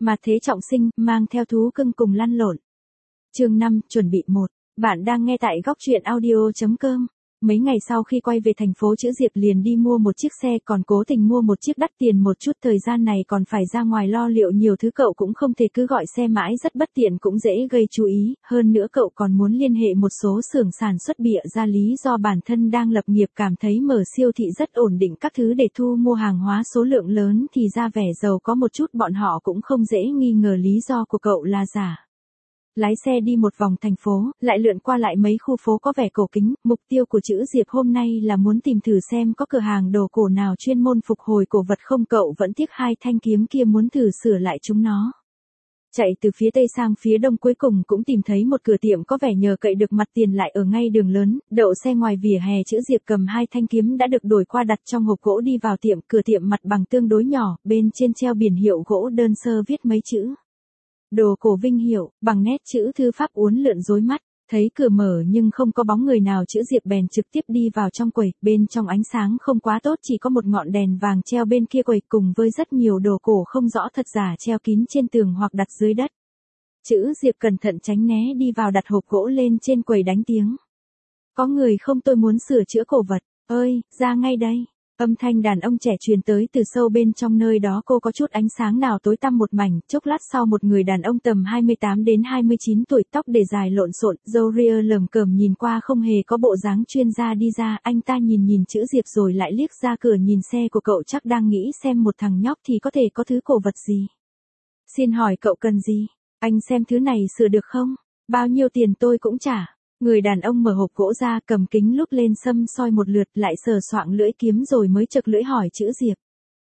Mà thế trọng sinh, mang theo thú cưng cùng lăn lộn. Chương 5, chuẩn bị 1. Bạn đang nghe tại góc truyện audio.com. Mấy ngày sau khi quay về thành phố Chữ Diệp liền đi mua một chiếc xe, còn cố tình mua một chiếc đắt tiền một chút, thời gian này còn phải ra ngoài lo liệu nhiều thứ, cậu cũng không thể cứ gọi xe mãi, rất bất tiện cũng dễ gây chú ý, hơn nữa cậu còn muốn liên hệ một số xưởng sản xuất, bịa ra lý do bản thân đang lập nghiệp, cảm thấy mở siêu thị rất ổn định các thứ để thu mua hàng hóa số lượng lớn thì ra vẻ giàu có một chút, bọn họ cũng không dễ nghi ngờ lý do của cậu là giả. Lái xe đi một vòng thành phố, lại lượn qua lại mấy khu phố có vẻ cổ kính, mục tiêu của Chữ Diệp hôm nay là muốn tìm thử xem có cửa hàng đồ cổ nào chuyên môn phục hồi cổ vật không, cậu vẫn tiếc hai thanh kiếm kia, muốn thử sửa lại chúng nó. Chạy từ phía tây sang phía đông, cuối cùng cũng tìm thấy một cửa tiệm có vẻ nhờ cậy được, mặt tiền lại ở ngay đường lớn, đậu xe ngoài vỉa hè. Chữ Diệp cầm hai thanh kiếm đã được đổi qua đặt trong hộp gỗ đi vào tiệm, cửa tiệm mặt bằng tương đối nhỏ, bên trên treo biển hiệu gỗ đơn sơ viết mấy chữ đồ cổ Vinh Hiệu, bằng nét chữ thư pháp uốn lượn rối mắt. Thấy cửa mở nhưng không có bóng người nào, Chữ Diệp bèn trực tiếp đi vào trong quầy, bên trong ánh sáng không quá tốt, chỉ có một ngọn đèn vàng treo bên kia quầy cùng với rất nhiều đồ cổ không rõ thật giả treo kín trên tường hoặc đặt dưới đất. Chữ Diệp cẩn thận tránh né đi vào, đặt hộp gỗ lên trên quầy, đánh tiếng. Có người không, tôi muốn sửa chữa cổ vật. Ơi, ra ngay đây. Âm thanh đàn ông trẻ truyền tới từ sâu bên trong, nơi đó cô có chút ánh sáng nào tối tăm một mảnh. Chốc lát sau, một người đàn ông tầm 28 đến 29 tuổi, tóc để dài lộn xộn, râu ria lởm cởm, nhìn qua không hề có bộ dáng chuyên gia đi ra. Anh ta nhìn Chữ Diệp rồi lại liếc ra cửa nhìn xe của cậu, chắc đang nghĩ xem một thằng nhóc thì có thể có thứ cổ vật gì. Xin hỏi cậu cần gì? Anh xem thứ này sửa được không? Bao nhiêu tiền tôi cũng trả. Người đàn ông mở hộp gỗ ra, cầm kính lúp lên xăm soi một lượt, lại sờ soạng lưỡi kiếm rồi mới chực lưỡi hỏi Chữ Diệp.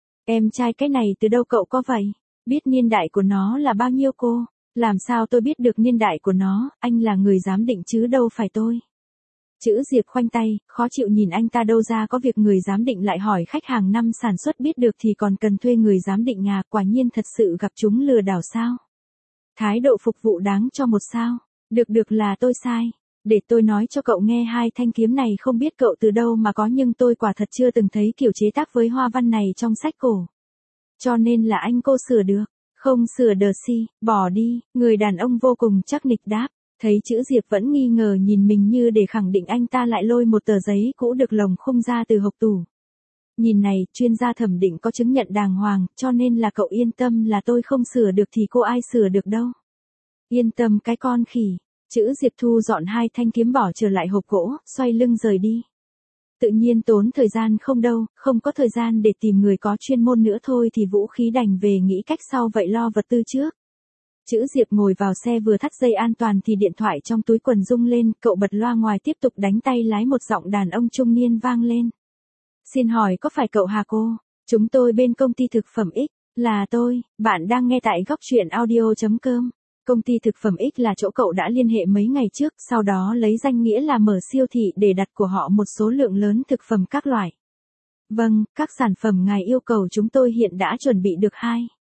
Em trai cái này từ đâu cậu có vậy? Biết niên đại của nó là bao nhiêu cô? Làm sao tôi biết được niên đại của nó, anh là người giám định chứ đâu phải tôi. Chữ Diệp khoanh tay, khó chịu nhìn anh ta, đâu ra có việc người giám định lại hỏi khách hàng năm sản xuất, biết được thì còn cần thuê người giám định à, quả nhiên thật sự gặp chúng lừa đảo sao? Thái độ phục vụ đáng cho một sao. Được là tôi sai. Để tôi nói cho cậu nghe, hai thanh kiếm này không biết cậu từ đâu mà có, nhưng tôi quả thật chưa từng thấy kiểu chế tác với hoa văn này trong sách cổ. Cho nên là anh cô sửa được. Không sửa đờ si, bỏ đi. Người đàn ông vô cùng chắc nịch đáp. Thấy Chữ Diệp vẫn nghi ngờ nhìn mình như để khẳng định, anh ta lại lôi một tờ giấy cũ được lồng khung ra từ hộc tủ. Nhìn này, chuyên gia thẩm định có chứng nhận đàng hoàng, cho nên là cậu yên tâm, là tôi không sửa được thì cô ai sửa được đâu. Yên tâm cái con khỉ. Chữ Diệp thu dọn hai thanh kiếm bỏ trở lại hộp gỗ, xoay lưng rời đi. Tự nhiên tốn thời gian không đâu, không có thời gian để tìm người có chuyên môn nữa thôi thì vũ khí đành về nghĩ cách sau vậy, lo vật tư trước. Chữ Diệp ngồi vào xe, vừa thắt dây an toàn thì điện thoại trong túi quần rung lên, cậu bật loa ngoài tiếp tục đánh tay lái, một giọng đàn ông trung niên vang lên. Xin hỏi có phải cậu hả cô? Chúng tôi bên công ty thực phẩm X. Là tôi, bạn đang nghe tại góc truyện audio.com. Công ty thực phẩm X là chỗ cậu đã liên hệ mấy ngày trước, sau đó lấy danh nghĩa là mở siêu thị để đặt của họ một số lượng lớn thực phẩm các loại. Vâng, các sản phẩm ngài yêu cầu chúng tôi hiện đã chuẩn bị được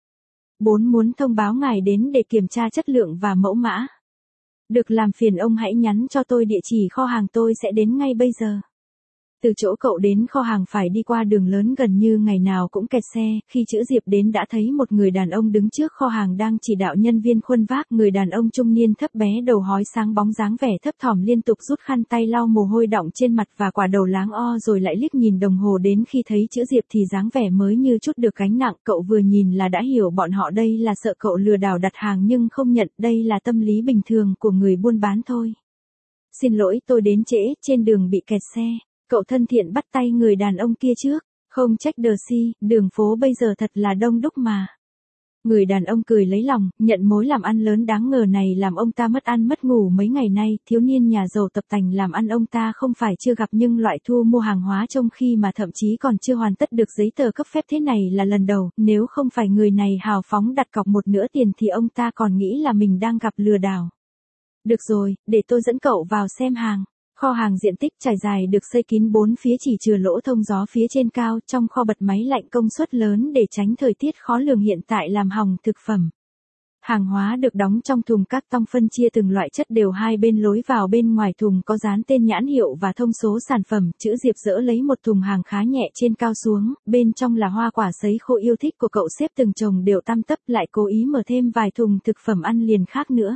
4 muốn thông báo ngài đến để kiểm tra chất lượng và mẫu mã. Được, làm phiền ông hãy nhắn cho tôi địa chỉ kho hàng, tôi sẽ đến ngay bây giờ. Từ chỗ cậu đến kho hàng phải đi qua đường lớn, gần như ngày nào cũng kẹt xe. Khi Chữ Diệp đến đã thấy một người đàn ông đứng trước kho hàng đang chỉ đạo nhân viên khuân vác. Người đàn ông trung niên thấp bé, đầu hói sáng bóng, dáng vẻ thấp thỏm, liên tục rút khăn tay lau mồ hôi đọng trên mặt và quả đầu láng o, rồi lại liếc nhìn đồng hồ. Đến khi thấy Chữ Diệp thì dáng vẻ mới như chút được gánh nặng, cậu vừa nhìn là đã hiểu bọn họ đây là sợ cậu lừa đảo đặt hàng nhưng không nhận, đây là tâm lý bình thường của người buôn bán thôi. Xin lỗi, tôi đến trễ, trên đường bị kẹt xe. Cậu thân thiện bắt tay người đàn ông kia trước. Không trách đờ si, đường phố bây giờ thật là đông đúc mà. Người đàn ông cười lấy lòng, nhận mối làm ăn lớn đáng ngờ này làm ông ta mất ăn mất ngủ mấy ngày nay. Thiếu niên nhà giàu tập tành làm ăn ông ta không phải chưa gặp, nhưng loại thu mua hàng hóa trong khi mà thậm chí còn chưa hoàn tất được giấy tờ cấp phép thế này là lần đầu. Nếu không phải người này hào phóng đặt cọc một nửa tiền thì ông ta còn nghĩ là mình đang gặp lừa đảo. Được rồi, để tôi dẫn cậu vào xem hàng. Kho hàng diện tích trải dài được xây kín bốn phía, chỉ chừa lỗ thông gió phía trên cao. Trong kho bật máy lạnh công suất lớn để tránh thời tiết khó lường hiện tại làm hỏng thực phẩm. Hàng hóa được đóng trong thùng các tông phân chia từng loại chất đều hai bên lối vào, bên ngoài thùng có dán tên nhãn hiệu và thông số sản phẩm. Chữ Diệp dỡ lấy một thùng hàng khá nhẹ trên cao xuống, bên trong là hoa quả sấy khô yêu thích của cậu xếp từng chồng đều tăm tắp, lại cố ý mở thêm vài thùng thực phẩm ăn liền khác nữa.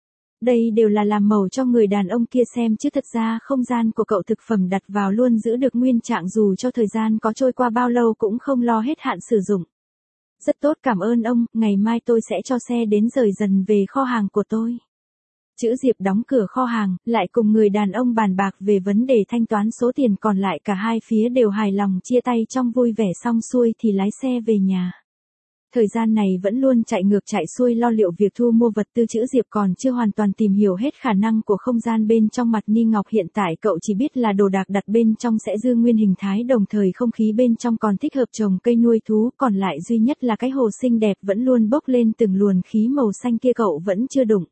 Đây đều là làm màu cho người đàn ông kia xem chứ thật ra không gian của cậu thực phẩm đặt vào luôn giữ được nguyên trạng, dù cho thời gian có trôi qua bao lâu cũng không lo hết hạn sử dụng. Rất tốt, cảm ơn ông, ngày mai tôi sẽ cho xe đến rời dần về kho hàng của tôi. Chữ Diệp đóng cửa kho hàng, lại cùng người đàn ông bàn bạc về vấn đề thanh toán số tiền còn lại, cả hai phía đều hài lòng chia tay trong vui vẻ, xong xuôi thì lái xe về nhà. Thời gian này vẫn luôn chạy ngược chạy xuôi lo liệu việc thu mua vật tư. Chữ Diệp còn chưa hoàn toàn tìm hiểu hết khả năng của không gian bên trong mặt ni ngọc, hiện tại cậu chỉ biết là đồ đạc đặt bên trong sẽ giữ nguyên hình thái, đồng thời không khí bên trong còn thích hợp trồng cây nuôi thú, còn lại duy nhất là cái hồ xinh đẹp vẫn luôn bốc lên từng luồng khí màu xanh kia cậu vẫn chưa đụng.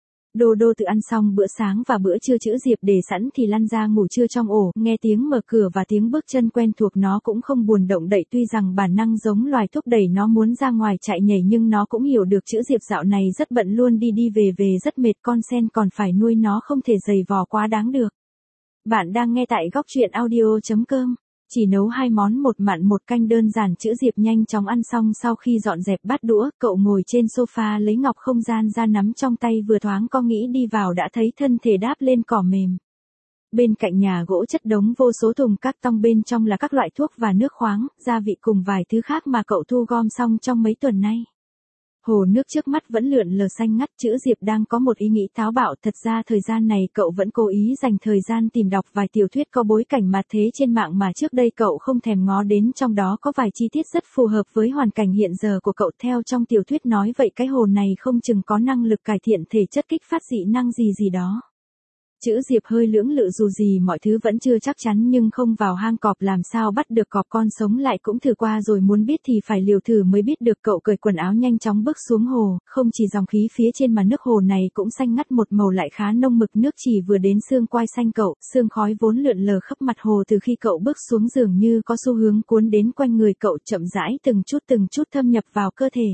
Đô Đô tự ăn xong bữa sáng và bữa trưa Chữ Diệp để sẵn thì lăn ra ngủ trưa trong ổ, nghe tiếng mở cửa và tiếng bước chân quen thuộc nó cũng không buồn động đậy, tuy rằng bản năng giống loài thúc đẩy nó muốn ra ngoài chạy nhảy, nhưng nó cũng hiểu được Chữ Diệp dạo này rất bận, luôn đi đi về về rất mệt, con sen còn phải nuôi nó không thể giày vò quá đáng được. Bạn đang nghe tại góc truyện audio.com. Chỉ nấu 2 món, một mặn một canh đơn giản. Chữ Diệp nhanh chóng ăn xong, sau khi dọn dẹp bát đũa, cậu ngồi trên sofa lấy ngọc không gian ra nắm trong tay, vừa thoáng có nghĩ đi vào đã thấy thân thể đáp lên cỏ mềm. Bên cạnh nhà gỗ chất đống vô số thùng các tông, bên trong là các loại thuốc và nước khoáng, gia vị cùng vài thứ khác mà cậu thu gom xong trong mấy tuần nay. Hồ nước trước mắt vẫn lượn lờ xanh ngắt. Chữ Diệp đang có một ý nghĩ táo bạo, thật ra thời gian này cậu vẫn cố ý dành thời gian tìm đọc vài tiểu thuyết có bối cảnh mà thế trên mạng mà trước đây cậu không thèm ngó đến, trong đó có vài chi tiết rất phù hợp với hoàn cảnh hiện giờ của cậu. Theo trong tiểu thuyết nói vậy cái hồ này không chừng có năng lực cải thiện thể chất, kích phát dị năng gì gì đó. Chữ Diệp hơi lưỡng lự, dù gì mọi thứ vẫn chưa chắc chắn, nhưng không vào hang cọp làm sao bắt được cọp con sống, lại cũng thử qua rồi, muốn biết thì phải liều thử mới biết được. Cậu cởi quần áo nhanh chóng bước xuống hồ, không chỉ dòng khí phía trên mà nước hồ này cũng xanh ngắt, một màu lại khá nông, mực nước chỉ vừa đến xương quai xanh cậu, sương khói vốn lượn lờ khắp mặt hồ từ khi cậu bước xuống dường như có xu hướng cuốn đến quanh người cậu, chậm rãi từng chút thâm nhập vào cơ thể.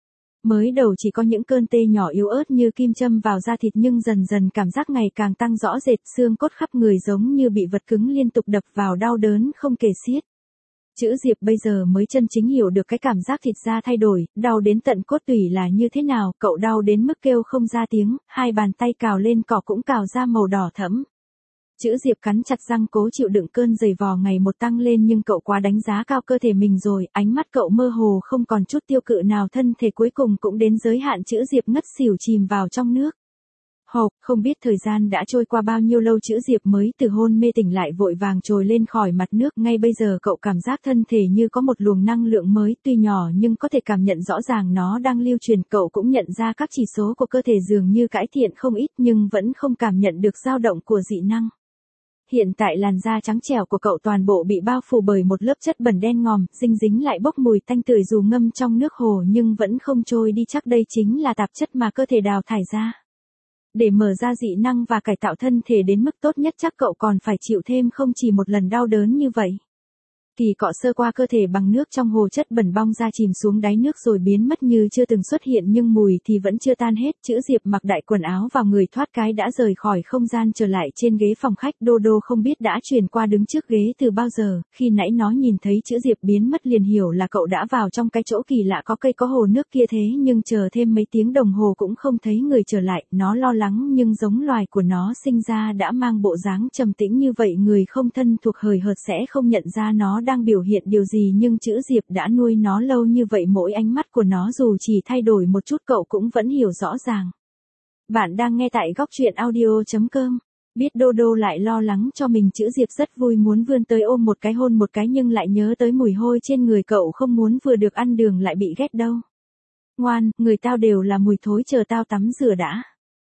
Mới đầu chỉ có những cơn tê nhỏ yếu ớt như kim châm vào da thịt, nhưng dần dần cảm giác ngày càng tăng rõ rệt, xương cốt khắp người giống như bị vật cứng liên tục đập vào, đau đớn không kể xiết. Chữ Diệp bây giờ mới chân chính hiểu được cái cảm giác thịt da thay đổi, đau đến tận cốt tủy là như thế nào. Cậu đau đến mức kêu không ra tiếng, hai bàn tay cào lên cỏ cũng cào ra màu đỏ thẫm. Chữ Diệp cắn chặt răng cố chịu đựng cơn giày vò ngày một tăng lên, nhưng cậu quá đánh giá cao cơ thể mình rồi, ánh mắt cậu mơ hồ không còn chút tiêu cự nào, thân thể cuối cùng cũng đến giới hạn. Chữ Diệp ngất xỉu chìm vào trong nước. Hộp, không biết thời gian đã trôi qua bao nhiêu lâu, Chữ Diệp mới từ hôn mê tỉnh lại, vội vàng trồi lên khỏi mặt nước. Ngay bây giờ cậu cảm giác thân thể như có một luồng năng lượng mới, tuy nhỏ nhưng có thể cảm nhận rõ ràng nó đang lưu truyền. Cậu cũng nhận ra các chỉ số của cơ thể dường như cải thiện không ít, nhưng vẫn không cảm nhận được dao động của dị năng. Hiện tại làn da trắng trẻo của cậu toàn bộ bị bao phủ bởi một lớp chất bẩn đen ngòm, dinh dính lại bốc mùi tanh tưởi, dù ngâm trong nước hồ nhưng vẫn không trôi đi, chắc đây chính là tạp chất mà cơ thể đào thải ra. Để mở ra dị năng và cải tạo thân thể đến mức tốt nhất, chắc cậu còn phải chịu thêm không chỉ một lần đau đớn như vậy. Kỳ cọ sơ qua cơ thể bằng nước trong hồ, chất bẩn bong ra chìm xuống đáy nước rồi biến mất như chưa từng xuất hiện, nhưng mùi thì vẫn chưa tan hết. Chữ Diệp mặc đại quần áo vào người, thoát cái đã rời khỏi không gian, trở lại trên ghế phòng khách. Đô Đô không biết đã chuyển qua đứng trước ghế từ bao giờ, khi nãy nó nhìn thấy Chữ Diệp biến mất liền hiểu là cậu đã vào trong cái chỗ kỳ lạ có cây có hồ nước kia, thế nhưng chờ thêm mấy tiếng đồng hồ cũng không thấy người trở lại. Nó lo lắng, nhưng giống loài của nó sinh ra đã mang bộ dáng trầm tĩnh như vậy, người không thân thuộc hời hợt sẽ không nhận ra nó đang biểu hiện điều gì, nhưng Chữ Diệp đã nuôi nó lâu như vậy, mỗi ánh mắt của nó dù chỉ thay đổi một chút cậu cũng vẫn hiểu rõ ràng. Bạn đang nghe tại góc truyện audio.com. Biết Đô Đô lại lo lắng cho mình, Chữ Diệp rất vui, muốn vươn tới ôm một cái, hôn một cái, nhưng lại nhớ tới mùi hôi trên người cậu, không muốn vừa được ăn đường lại bị ghét đâu. Ngoan, người tao đều là mùi thối, chờ tao tắm rửa đã.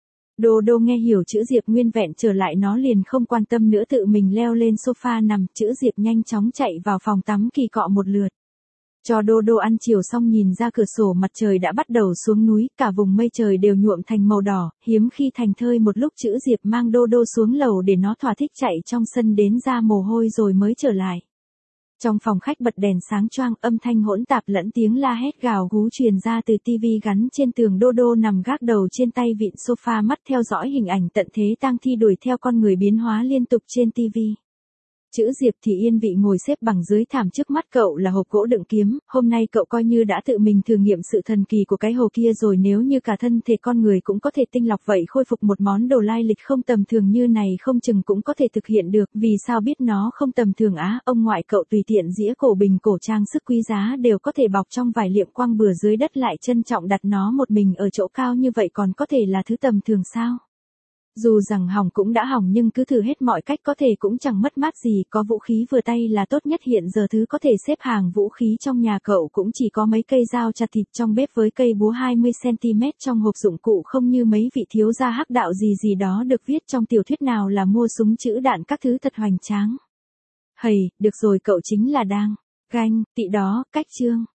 Đô Đô nghe hiểu Chữ Diệp nguyên vẹn trở lại, nó liền không quan tâm nữa, tự mình leo lên sofa nằm. Chữ Diệp nhanh chóng chạy vào phòng tắm kỳ cọ một lượt. Cho Đô Đô ăn chiều xong, nhìn ra cửa sổ mặt trời đã bắt đầu xuống núi, cả vùng mây trời đều nhuộm thành màu đỏ, hiếm khi thành thơi một lúc. Chữ Diệp mang Đô Đô xuống lầu để nó thỏa thích chạy trong sân đến ra mồ hôi rồi mới trở lại. Trong phòng khách bật đèn sáng choang, âm thanh hỗn tạp lẫn tiếng la hét gào gú truyền ra từ tivi gắn trên tường. Đô Đô nằm gác đầu trên tay vịn sofa, mắt theo dõi hình ảnh tận thế tang thi đuổi theo con người biến hóa liên tục trên tivi. Chữ Diệp thì yên vị ngồi xếp bằng dưới thảm, trước mắt cậu là hộp gỗ đựng kiếm. Hôm nay cậu coi như đã tự mình thử nghiệm sự thần kỳ của cái hồ kia rồi. Nếu như cả thân thể con người cũng có thể tinh lọc vậy, khôi phục một món đồ lai lịch không tầm thường như này không chừng cũng có thể thực hiện được. Vì sao biết nó không tầm thường á? Ông ngoại cậu tùy tiện dĩa cổ bình cổ trang sức quý giá đều có thể bọc trong vải liệm quăng bừa dưới đất, lại trân trọng đặt nó một mình ở chỗ cao như vậy, còn có thể là thứ tầm thường sao? Dù rằng hỏng cũng đã hỏng, nhưng cứ thử hết mọi cách có thể cũng chẳng mất mát gì. Có vũ khí vừa tay là tốt nhất. Hiện giờ thứ có thể xếp hàng vũ khí trong nhà cậu cũng chỉ có mấy cây dao chặt thịt trong bếp với cây búa 20cm trong hộp dụng cụ, không như mấy vị thiếu gia hắc đạo gì đó được viết trong tiểu thuyết nào là mua súng chữ đạn các thứ thật hoành tráng. Hầy, được rồi, cậu chính là đang ganh tị đó, cách chương.